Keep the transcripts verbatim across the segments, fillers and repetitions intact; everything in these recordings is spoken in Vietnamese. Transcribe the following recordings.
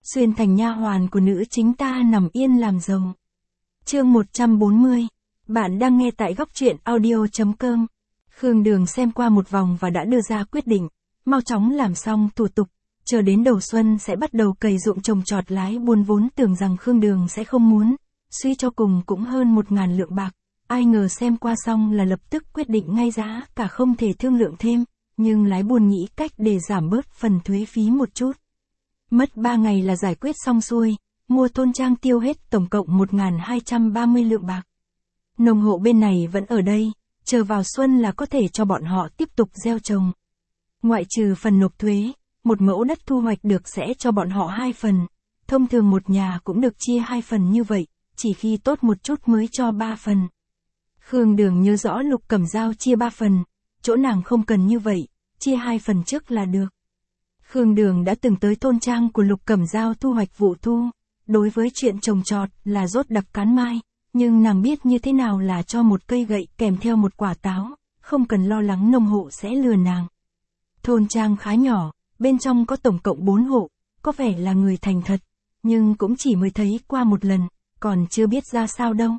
xuyên thành nha hoàn của nữ chính ta nằm yên làm rồng. Chương một trăm bốn mươi. Bạn đang nghe tại góc truyện audio chấm com. Khương Đường xem qua một vòng và đã đưa ra quyết định, mau chóng làm xong thủ tục, chờ đến đầu xuân sẽ bắt đầu cày ruộng trồng trọt. Lái buôn vốn tưởng rằng Khương Đường sẽ không muốn, suy cho cùng cũng hơn một ngàn lượng bạc, ai ngờ xem qua xong là lập tức quyết định ngay giá cả không thể thương lượng thêm, nhưng lái buôn nghĩ cách để giảm bớt phần thuế phí một chút. Mất ba ngày là giải quyết xong xuôi, mua thôn trang tiêu hết tổng cộng một nghìn hai trăm ba mươi lượng bạc. Nông hộ bên này vẫn ở đây, chờ vào xuân là có thể cho bọn họ tiếp tục gieo trồng. Ngoại trừ phần nộp thuế, một mẫu đất thu hoạch được sẽ cho bọn họ hai phần, thông thường một nhà cũng được chia hai phần như vậy, chỉ khi tốt một chút mới cho ba phần. Khương Đường nhớ rõ Lục Cẩm Dao chia ba phần, chỗ nàng không cần như vậy, chia hai phần trước là được. Khương Đường đã từng tới thôn trang của Lục Cẩm Dao thu hoạch vụ thu, đối với chuyện trồng trọt là rốt đặc cán mai, nhưng nàng biết như thế nào là cho một cây gậy kèm theo một quả táo, không cần lo lắng nông hộ sẽ lừa nàng. Thôn trang khá nhỏ, bên trong có tổng cộng bốn hộ, có vẻ là người thành thật, nhưng cũng chỉ mới thấy qua một lần, còn chưa biết ra sao đâu.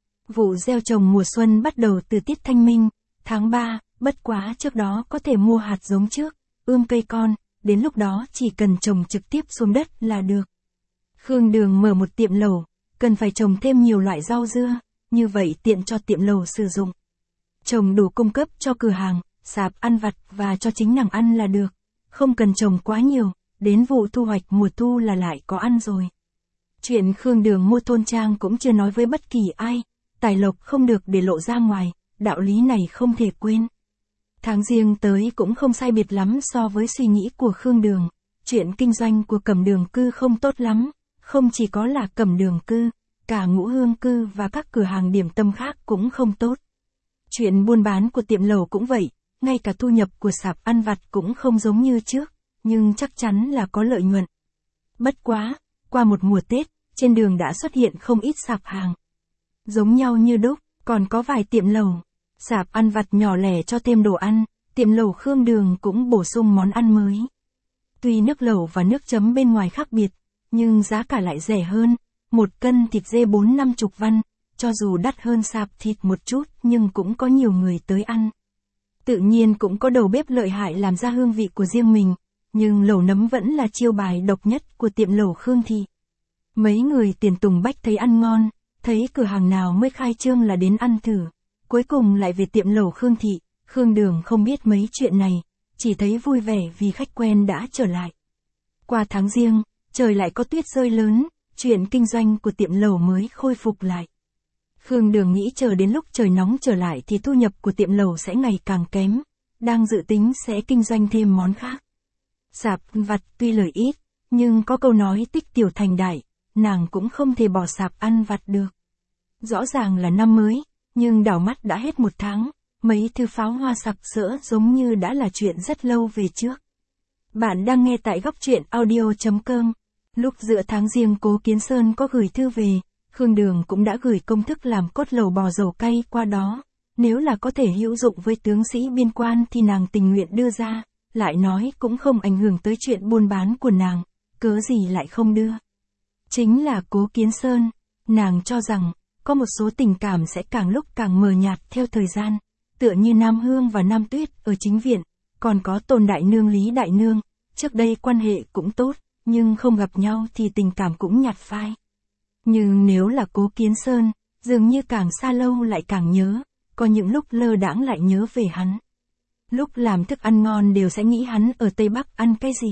Vụ gieo trồng mùa xuân bắt đầu từ tiết Thanh Minh, tháng ba, bất quá trước đó có thể mua hạt giống trước, ươm cây con, đến lúc đó chỉ cần trồng trực tiếp xuống đất là được. Khương Đường mở một tiệm lẩu, cần phải trồng thêm nhiều loại rau dưa, như vậy tiện cho tiệm lẩu sử dụng. Trồng đủ cung cấp cho cửa hàng, sạp ăn vặt và cho chính nàng ăn là được, không cần trồng quá nhiều, đến vụ thu hoạch mùa thu là lại có ăn rồi. Chuyện Khương Đường mua thôn trang cũng chưa nói với bất kỳ ai, tài lộc không được để lộ ra ngoài, đạo lý này không thể quên. Tháng Giêng tới cũng không sai biệt lắm so với suy nghĩ của Khương Đường, chuyện kinh doanh của Cẩm Đường Cư không tốt lắm, không chỉ có là Cẩm Đường Cư, cả Ngũ Hương Cư và các cửa hàng điểm tâm khác cũng không tốt. Chuyện buôn bán của tiệm lẩu cũng vậy, ngay cả thu nhập của sạp ăn vặt cũng không giống như trước, nhưng chắc chắn là có lợi nhuận. Bất quá, qua một mùa Tết, trên đường đã xuất hiện không ít sạp hàng. Giống nhau như đúc, còn có vài tiệm lẩu, sạp ăn vặt nhỏ lẻ cho thêm đồ ăn, tiệm lẩu Khương Đường cũng bổ sung món ăn mới. Tuy nước lẩu và nước chấm bên ngoài khác biệt, nhưng giá cả lại rẻ hơn, một cân thịt dê bốn năm chục văn, cho dù đắt hơn sạp thịt một chút nhưng cũng có nhiều người tới ăn. Tự nhiên cũng có đầu bếp lợi hại làm ra hương vị của riêng mình, nhưng lẩu nấm vẫn là chiêu bài độc nhất của tiệm lẩu Khương Thị. Mấy người tiền tùng bách thấy ăn ngon, thấy cửa hàng nào mới khai trương là đến ăn thử, cuối cùng lại về tiệm lẩu Khương Thị. Khương Đường không biết mấy chuyện này, chỉ thấy vui vẻ vì khách quen đã trở lại. Qua tháng Giêng, trời lại có tuyết rơi lớn, chuyện kinh doanh của tiệm lẩu mới khôi phục lại. Khương Đường nghĩ chờ đến lúc trời nóng trở lại thì thu nhập của tiệm lẩu sẽ ngày càng kém, đang dự tính sẽ kinh doanh thêm món khác. Sạp vặt tuy lời ít, nhưng có câu nói tích tiểu thành đại, nàng cũng không thể bỏ sạp ăn vặt được. Rõ ràng là năm mới, nhưng đảo mắt đã hết một tháng, mấy thứ pháo hoa sặc sỡ giống như đã là chuyện rất lâu về trước. Bạn đang nghe tại góc truyện audio chấm com. Lúc giữa tháng Giêng Cố Kiến Sơn có gửi thư về, Khương Đường cũng đã gửi công thức làm cốt lẩu bò dầu cay qua đó. Nếu là có thể hữu dụng với tướng sĩ biên quan thì nàng tình nguyện đưa ra, lại nói cũng không ảnh hưởng tới chuyện buôn bán của nàng, cớ gì lại không đưa. Chính là Cố Kiến Sơn, nàng cho rằng, có một số tình cảm sẽ càng lúc càng mờ nhạt theo thời gian, tựa như Nam Hương và Nam Tuyết ở chính viện, còn có Tôn Đại Nương Lý Đại Nương, trước đây quan hệ cũng tốt, nhưng không gặp nhau thì tình cảm cũng nhạt phai. Nhưng nếu là Cố Kiến Sơn, dường như càng xa lâu lại càng nhớ, có những lúc lơ đãng lại nhớ về hắn. Lúc làm thức ăn ngon đều sẽ nghĩ hắn ở Tây Bắc ăn cái gì.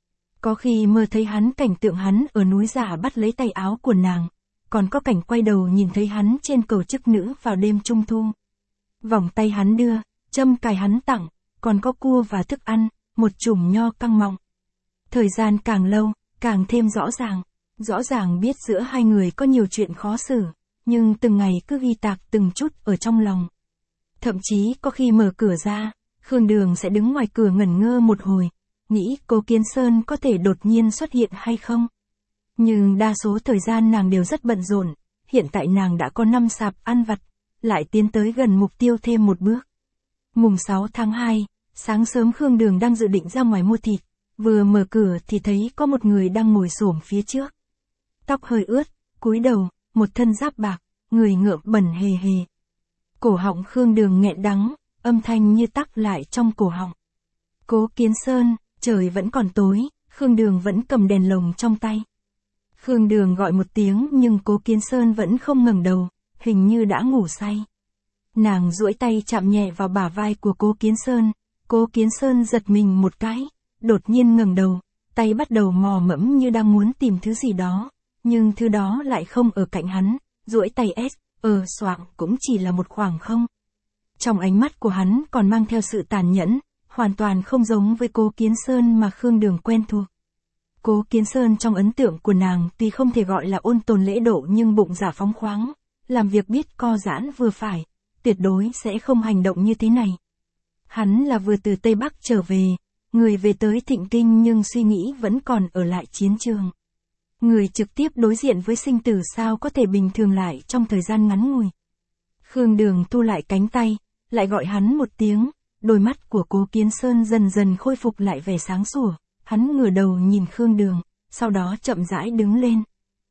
Có khi mơ thấy hắn cảnh tượng hắn ở núi Giả bắt lấy tay áo của nàng, còn có cảnh quay đầu nhìn thấy hắn trên cầu chức nữ vào đêm trung thu. Vòng tay hắn đưa, châm cài hắn tặng, còn có cua và thức ăn, một chùm nho căng mọng. Thời gian càng lâu, càng thêm rõ ràng. Rõ ràng biết giữa hai người có nhiều chuyện khó xử, nhưng từng ngày cứ ghi tạc từng chút ở trong lòng. Thậm chí có khi mở cửa ra, Khương Đường sẽ đứng ngoài cửa ngẩn ngơ một hồi, nghĩ Cố Kiến Sơn có thể đột nhiên xuất hiện hay không. Nhưng đa số thời gian nàng đều rất bận rộn, hiện tại nàng đã có năm sạp ăn vặt, lại tiến tới gần mục tiêu thêm một bước. Mùng sáu tháng hai, sáng sớm Khương Đường đang dự định ra ngoài mua thịt, Vừa mở cửa thì thấy có một người đang ngồi xổm phía trước. Tóc hơi ướt, cúi đầu, một thân giáp bạc, người ngợm bẩn hề hề. Cổ họng Khương Đường nghẹn đắng, âm thanh như tắc lại trong cổ họng. Cố Kiến Sơn, trời vẫn còn tối, Khương Đường vẫn cầm đèn lồng trong tay. Khương Đường gọi một tiếng nhưng Cố Kiến Sơn vẫn không ngẩng đầu, hình như đã ngủ say. Nàng duỗi tay chạm nhẹ vào bả vai của Cố Kiến Sơn, Cố Kiến Sơn giật mình một cái, đột nhiên ngẩng đầu, tay bắt đầu mò mẫm như đang muốn tìm thứ gì đó, nhưng thứ đó lại không ở cạnh hắn, duỗi tay ép, ờ xoạng cũng chỉ là một khoảng không. Trong ánh mắt của hắn còn mang theo sự tàn nhẫn, hoàn toàn không giống với Cố Kiến Sơn mà Khương Đường quen thuộc. Cố Kiến Sơn trong ấn tượng của nàng tuy không thể gọi là ôn tồn lễ độ nhưng bụng dạ phóng khoáng, làm việc biết co giãn vừa phải, tuyệt đối sẽ không hành động như thế này. Hắn là vừa từ Tây Bắc trở về, người về tới Thịnh Kinh nhưng suy nghĩ vẫn còn ở lại chiến trường. Người trực tiếp đối diện với sinh tử sao có thể bình thường lại trong thời gian ngắn ngủi. Khương Đường thu lại cánh tay, lại gọi hắn một tiếng, đôi mắt của Cố Kiến Sơn dần dần khôi phục lại vẻ sáng sủa, hắn ngửa đầu nhìn Khương Đường, sau đó chậm rãi đứng lên.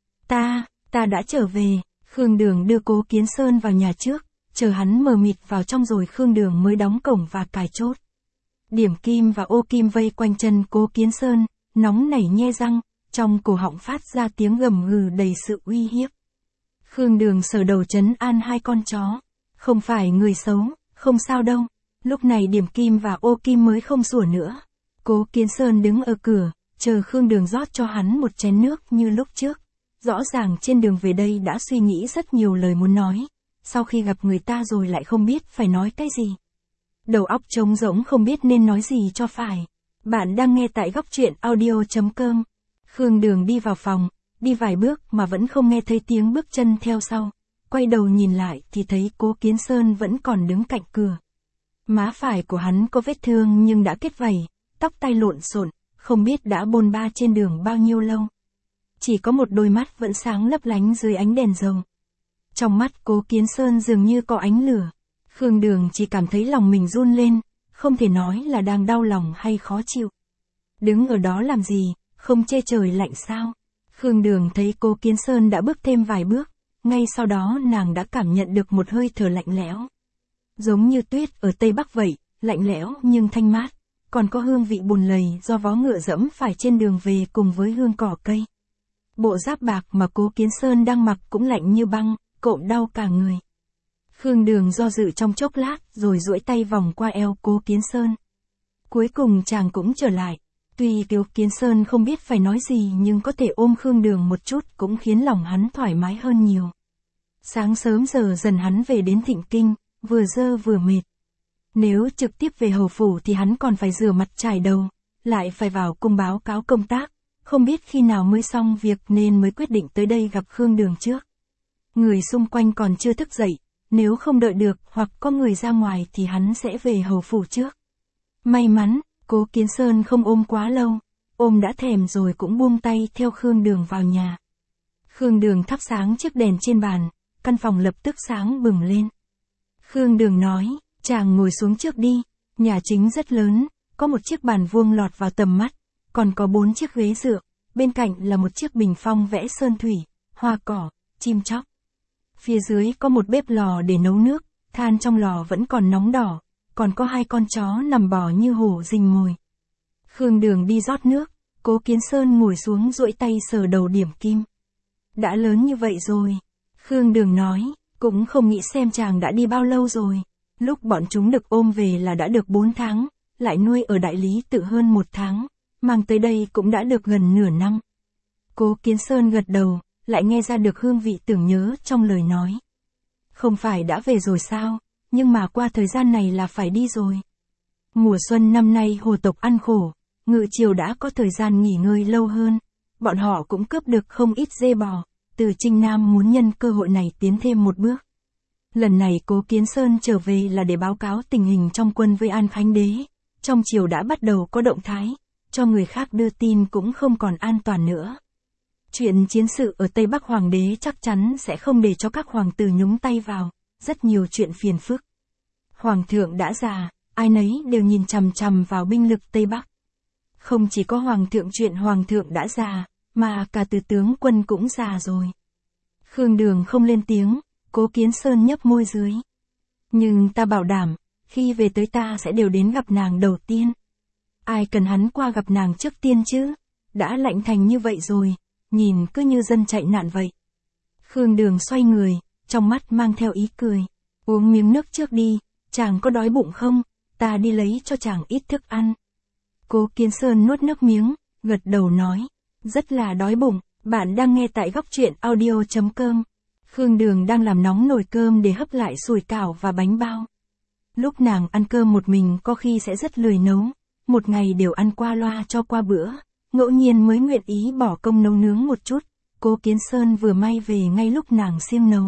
Ta, ta đã trở về, Khương Đường đưa Cố Kiến Sơn vào nhà trước, chờ hắn mờ mịt vào trong rồi Khương Đường mới đóng cổng và cài chốt. Điểm Kim và Ô Kim vây quanh chân Cố Kiến Sơn, nóng nảy nhe răng, trong cổ họng phát ra tiếng gầm gừ đầy sự uy hiếp. Khương Đường sờ đầu trấn an hai con chó, không phải người xấu, không sao đâu. Lúc này Điểm Kim và Ô Kim mới không sủa nữa. Cố Kiến Sơn đứng ở cửa, chờ Khương Đường rót cho hắn một chén nước như lúc trước. Rõ ràng trên đường về đây đã suy nghĩ rất nhiều lời muốn nói, sau khi gặp người ta rồi lại không biết phải nói cái gì. Đầu óc trống rỗng không biết nên nói gì cho phải. Bạn đang nghe tại góc truyện audio chấm com. Khương Đường đi vào phòng, đi vài bước mà vẫn không nghe thấy tiếng bước chân theo sau. Quay đầu nhìn lại thì thấy Cố Kiến Sơn vẫn còn đứng cạnh cửa. Má phải của hắn có vết thương nhưng đã kết vảy, tóc tai lộn xộn, không biết đã bôn ba trên đường bao nhiêu lâu. Chỉ có một đôi mắt vẫn sáng lấp lánh dưới ánh đèn dầu. Trong mắt Cố Kiến Sơn dường như có ánh lửa. Khương Đường chỉ cảm thấy lòng mình run lên, không thể nói là đang đau lòng hay khó chịu. Đứng ở đó làm gì, không chê trời lạnh sao? Khương Đường thấy Cố Kiến Sơn đã bước thêm vài bước, ngay sau đó nàng đã cảm nhận được một hơi thở lạnh lẽo. Giống như tuyết ở Tây Bắc vậy, lạnh lẽo nhưng thanh mát, còn có hương vị bùn lầy do vó ngựa dẫm phải trên đường về cùng với hương cỏ cây. Bộ giáp bạc mà Cố Kiến Sơn đang mặc cũng lạnh như băng, cộm đau cả người. Khương Đường do dự trong chốc lát rồi duỗi tay vòng qua eo Cố Kiến Sơn. Cuối cùng chàng cũng trở lại. Tuy Cố Kiến Sơn không biết phải nói gì nhưng có thể ôm Khương Đường một chút cũng khiến lòng hắn thoải mái hơn nhiều. Sáng sớm giờ dần hắn về đến Thịnh Kinh, vừa dơ vừa mệt. Nếu trực tiếp về hầu phủ thì hắn còn phải rửa mặt chải đầu, lại phải vào cung báo cáo công tác, không biết khi nào mới xong việc nên mới quyết định tới đây gặp Khương Đường trước. Người xung quanh còn chưa thức dậy, nếu không đợi được hoặc có người ra ngoài thì hắn sẽ về hầu phủ trước. May mắn, Cố Kiến Sơn không ôm quá lâu, ôm đã thèm rồi cũng buông tay theo Khương Đường vào nhà. Khương Đường thắp sáng chiếc đèn trên bàn, căn phòng lập tức sáng bừng lên. Khương Đường nói, chàng ngồi xuống trước đi, nhà chính rất lớn, có một chiếc bàn vuông lọt vào tầm mắt, còn có bốn chiếc ghế dựa, bên cạnh là một chiếc bình phong vẽ sơn thủy, hoa cỏ, chim chóc. Phía dưới có một bếp lò để nấu nước, than trong lò vẫn còn nóng đỏ, còn có hai con chó nằm bò như hổ rình mồi. Khương Đường đi rót nước, Cố Kiến Sơn ngồi xuống duỗi tay sờ đầu Điểm Kim. Đã lớn như vậy rồi, Khương Đường nói, cũng không nghĩ xem chàng đã đi bao lâu rồi. Lúc bọn chúng được ôm về là đã được bốn tháng, lại nuôi ở đại lý tự hơn một tháng, mang tới đây cũng đã được gần nửa năm. Cố Kiến Sơn gật đầu, lại nghe ra được hương vị tưởng nhớ trong lời nói. Không phải đã về rồi sao, nhưng mà qua thời gian này là phải đi rồi. Mùa xuân năm nay hồ tộc ăn khổ, ngự triều đã có thời gian nghỉ ngơi lâu hơn, bọn họ cũng cướp được không ít dê bò, từ Trinh Nam muốn nhân cơ hội này tiến thêm một bước. Lần này Cố Kiến Sơn trở về là để báo cáo tình hình trong quân với An Khánh Đế, trong triều đã bắt đầu có động thái, cho người khác đưa tin cũng không còn an toàn nữa. Chuyện chiến sự ở Tây Bắc Hoàng đế chắc chắn sẽ không để cho các hoàng tử nhúng tay vào, rất nhiều chuyện phiền phức. Hoàng thượng đã già, ai nấy đều nhìn chằm chằm vào binh lực Tây Bắc. Không chỉ có hoàng thượng chuyện hoàng thượng đã già, mà cả từ tướng quân cũng già rồi. Khương Đường không lên tiếng, Cố Kiến Sơn nhấp môi dưới. Nhưng ta bảo đảm, khi về tới ta sẽ đều đến gặp nàng đầu tiên. Ai cần hắn qua gặp nàng trước tiên chứ, đã lạnh thành như vậy rồi, nhìn cứ như dân chạy nạn vậy. Khương Đường xoay người, trong mắt mang theo ý cười. Uống miếng nước trước đi, chàng có đói bụng không, ta đi lấy cho chàng ít thức ăn. Cố Kiến Sơn nuốt nước miếng, gật đầu nói, rất là đói bụng. Bạn đang nghe tại góc truyện audio chấm com. Khương Đường đang làm nóng nồi cơm để hấp lại sủi cảo và bánh bao. Lúc nàng ăn cơm một mình có khi sẽ rất lười nấu, một ngày đều ăn qua loa cho qua bữa, ngẫu nhiên mới nguyện ý bỏ công nấu nướng một chút. Cố Kiến Sơn vừa may về ngay lúc nàng siêng nấu.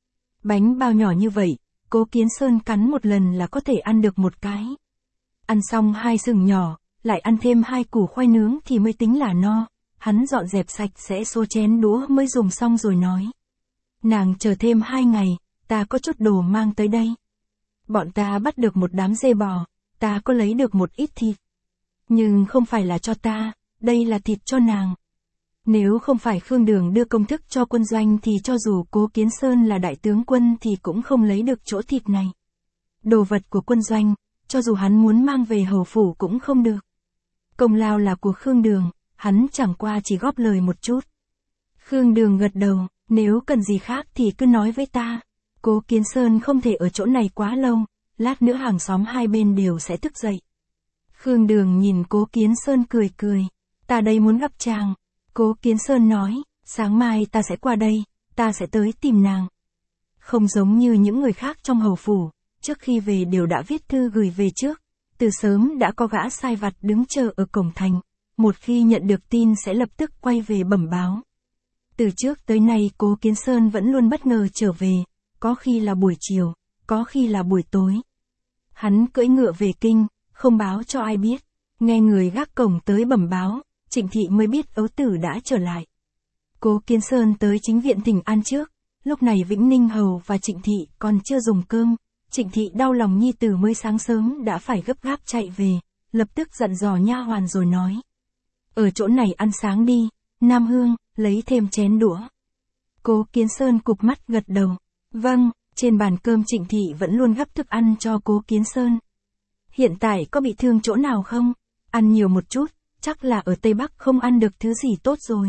Bánh bao nhỏ như vậy, Cố Kiến Sơn cắn một lần là có thể ăn được một cái. Ăn xong hai sừng nhỏ, lại ăn thêm hai củ khoai nướng thì mới tính là no. Hắn dọn dẹp sạch sẽ số chén đũa mới dùng xong rồi nói. Nàng chờ thêm hai ngày, ta có chút đồ mang tới đây. Bọn ta bắt được một đám dê bò, ta có lấy được một ít thịt. Nhưng không phải là cho ta, đây là thịt cho nàng. Nếu không phải Khương Đường đưa công thức cho quân doanh thì cho dù Cố Kiến Sơn là đại tướng quân thì cũng không lấy được chỗ thịt này. Đồ vật của quân doanh, cho dù hắn muốn mang về hầu phủ cũng không được. Công lao là của Khương Đường, hắn chẳng qua chỉ góp lời một chút. Khương Đường gật đầu, nếu cần gì khác thì cứ nói với ta. Cố Kiến Sơn không thể ở chỗ này quá lâu, lát nữa hàng xóm hai bên đều sẽ thức dậy. Khương Đường nhìn Cố Kiến Sơn cười cười, ta đây muốn gặp chàng. Cố Kiến Sơn nói, sáng mai ta sẽ qua đây, ta sẽ tới tìm nàng. Không giống như những người khác trong hầu phủ, trước khi về đều đã viết thư gửi về trước, từ sớm đã có gã sai vặt đứng chờ ở cổng thành, một khi nhận được tin sẽ lập tức quay về bẩm báo. Từ trước tới nay Cố Kiến Sơn vẫn luôn bất ngờ trở về, có khi là buổi chiều, có khi là buổi tối. Hắn cưỡi ngựa về kinh, không báo cho ai biết, nghe người gác cổng tới bẩm báo, Trịnh Thị mới biết ấu tử đã trở lại. Cố Kiến Sơn tới chính viện thỉnh an trước, lúc này Vĩnh Ninh Hầu và Trịnh Thị còn chưa dùng cơm, Trịnh Thị đau lòng nhi tử mới sáng sớm đã phải gấp gáp chạy về, lập tức dặn dò nha hoàn rồi nói. Ở chỗ này ăn sáng đi, Nam Hương, lấy thêm chén đũa. Cố Kiến Sơn cụp mắt gật đầu. Vâng, trên bàn cơm Trịnh Thị vẫn luôn gấp thức ăn cho Cố Kiến Sơn. Hiện tại có bị thương chỗ nào không? Ăn nhiều một chút, chắc là ở Tây Bắc không ăn được thứ gì tốt rồi.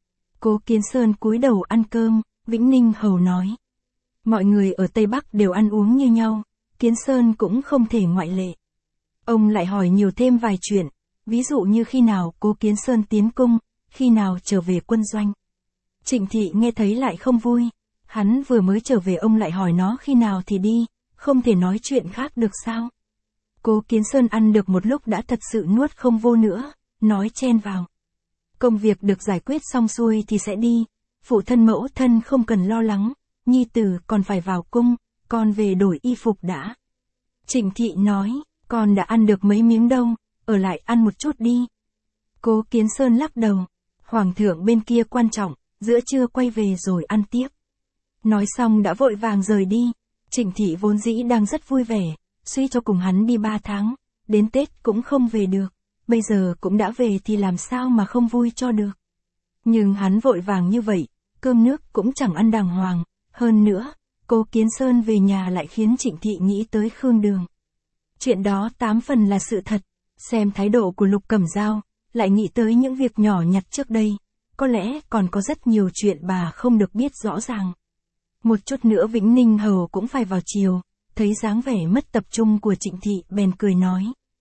Cố Kiến Sơn cúi đầu ăn cơm, Vĩnh Ninh Hầu nói. Mọi người ở Tây Bắc đều ăn uống như nhau, Kiến Sơn cũng không thể ngoại lệ. Ông lại hỏi nhiều thêm vài chuyện, ví dụ như khi nào Cố Kiến Sơn tiến cung, khi nào trở về quân doanh. Trịnh Thị nghe thấy lại không vui, hắn vừa mới trở về ông lại hỏi nó khi nào thì đi, không thể nói chuyện khác được sao. Cố Kiến Sơn ăn được một lúc đã thật sự nuốt không vô nữa, nói chen vào. Công việc được giải quyết xong xuôi thì sẽ đi, phụ thân mẫu thân không cần lo lắng, nhi tử còn phải vào cung, con về đổi y phục đã. Trịnh Thị nói, con đã ăn được mấy miếng đâu, ở lại ăn một chút đi. Cố Kiến Sơn lắc đầu, hoàng thượng bên kia quan trọng, giữa trưa quay về rồi ăn tiếp. Nói xong đã vội vàng rời đi, Trịnh Thị vốn dĩ đang rất vui vẻ, suy cho cùng hắn đi ba tháng, đến Tết cũng không về được, bây giờ cũng đã về thì làm sao mà không vui cho được. Nhưng hắn vội vàng như vậy, cơm nước cũng chẳng ăn đàng hoàng, hơn nữa, Cố Kiến Sơn về nhà lại khiến Trịnh Thị nghĩ tới Khương Đường. Chuyện đó tám phần là sự thật, xem thái độ của Lục Cẩm Dao, lại nghĩ tới những việc nhỏ nhặt trước đây, có lẽ còn có rất nhiều chuyện bà không được biết rõ ràng. Một chút nữa Vĩnh Ninh Hầu cũng phải vào chiều, thấy dáng vẻ mất tập trung của Trịnh Thị bèn cười nói.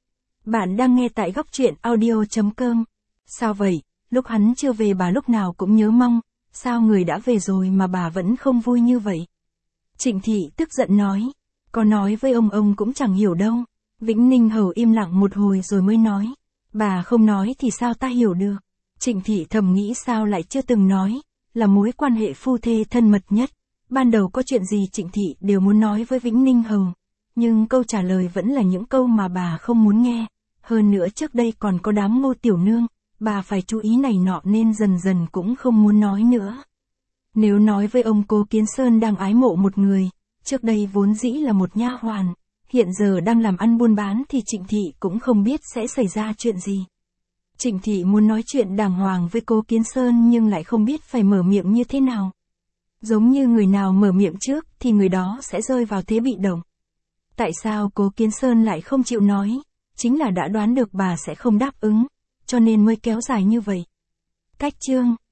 Bạn đang nghe tại góc truyện audio chấm com. Sao vậy, lúc hắn chưa về bà lúc nào cũng nhớ mong, sao người đã về rồi mà bà vẫn không vui như vậy? Trịnh Thị tức giận nói, có nói với ông ông cũng chẳng hiểu đâu. Vĩnh Ninh Hầu im lặng một hồi rồi mới nói, bà không nói thì sao ta hiểu được. Trịnh Thị thầm nghĩ sao lại chưa từng nói, là mối quan hệ phu thê thân mật nhất. Ban đầu có chuyện gì Trịnh Thị đều muốn nói với Vĩnh Ninh Hầu, nhưng câu trả lời vẫn là những câu mà bà không muốn nghe. Hơn nữa trước đây còn có đám Ngô tiểu nương, bà phải chú ý này nọ nên dần dần cũng không muốn nói nữa. Nếu nói với ông Cố Kiến Sơn đang ái mộ một người, trước đây vốn dĩ là một nha hoàn, hiện giờ đang làm ăn buôn bán thì Trịnh Thị cũng không biết sẽ xảy ra chuyện gì. Trịnh Thị muốn nói chuyện đàng hoàng với Cố Kiến Sơn nhưng lại không biết phải mở miệng như thế nào. Giống như người nào mở miệng trước thì người đó sẽ rơi vào thế bị động. Tại sao Cố Kiến Sơn lại không chịu nói? Chính là đã đoán được bà sẽ không đáp ứng, cho nên mới kéo dài như vậy. Cách chương